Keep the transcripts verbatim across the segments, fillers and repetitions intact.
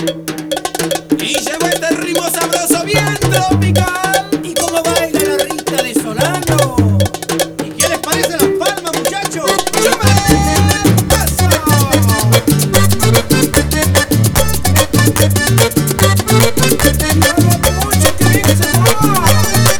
Y llevo este ritmo sabroso bien tropical. ¿Y cómo baila la Rita de Solano? ¿Y qué les parece las palmas, muchachos? ¡Chúmale! ¡Eso! ¡Mucho que bien se mueve!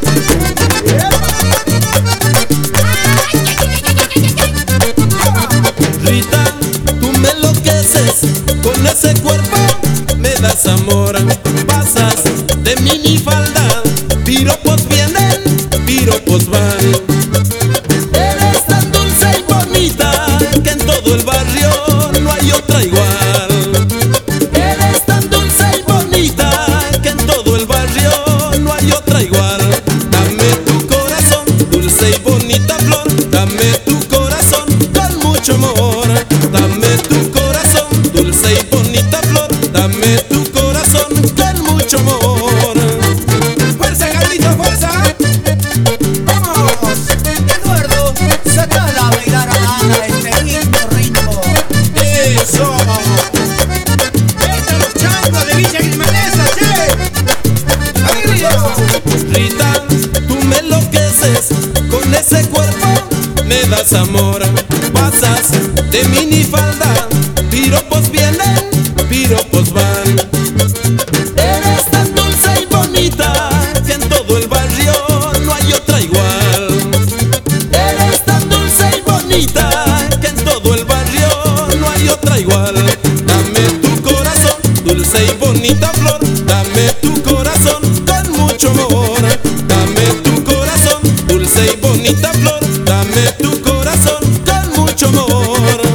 Rita, tú me enloqueces con ese cuerpo, me das amor, pasas de minifalda, piropos vienen, piropos van. Eres tan dulce y bonita que en todo el barrio no hay otra igual. Eres tan dulce y bonita que en todo el barrio no hay otra igual. Dame tu corazón, dulce y bonita flor, dame tu corazón con mucho amor. Dame tu corazón, dulce y bonita flor, dame tu corazón con mucho amor. ¡Fuerza, Carlito, fuerza! ¡Vamos! Eduardo, sacala a bailar a Ana este lindo ritmo. ¡Eso! ¡Entra los changos de Villa Grimalesa, che! ¡Alegría! Rita, tú me enloqueces con ese cuerpo, me das amor, pasas de minifalda, piropos vienen, piropos van. Eres tan dulce y bonita que en todo el barrio no hay otra igual. Eres tan dulce y bonita que en todo el barrio no hay otra igual. Dame tu corazón, dulce y bonita flor, dame tu corazón con mucho amor. Dame tu corazón, dulce y bonita flor, dame tu corazón con mucho amor.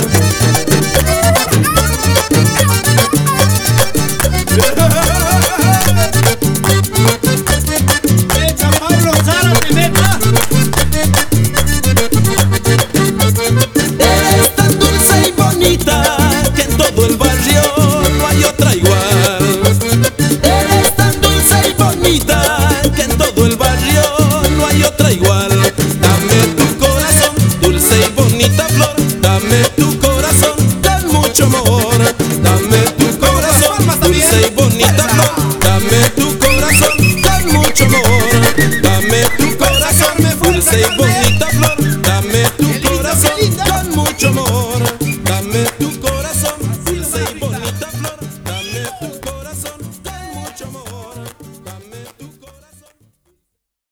¡Echa Pablo Zárate, meta! Eres tan dulce y bonita que en todo el barrio no hay otra igual. Eres tan dulce y bonita que en todo el barrio no hay otra igual. Dame tu corazón, dulce y bonita flor,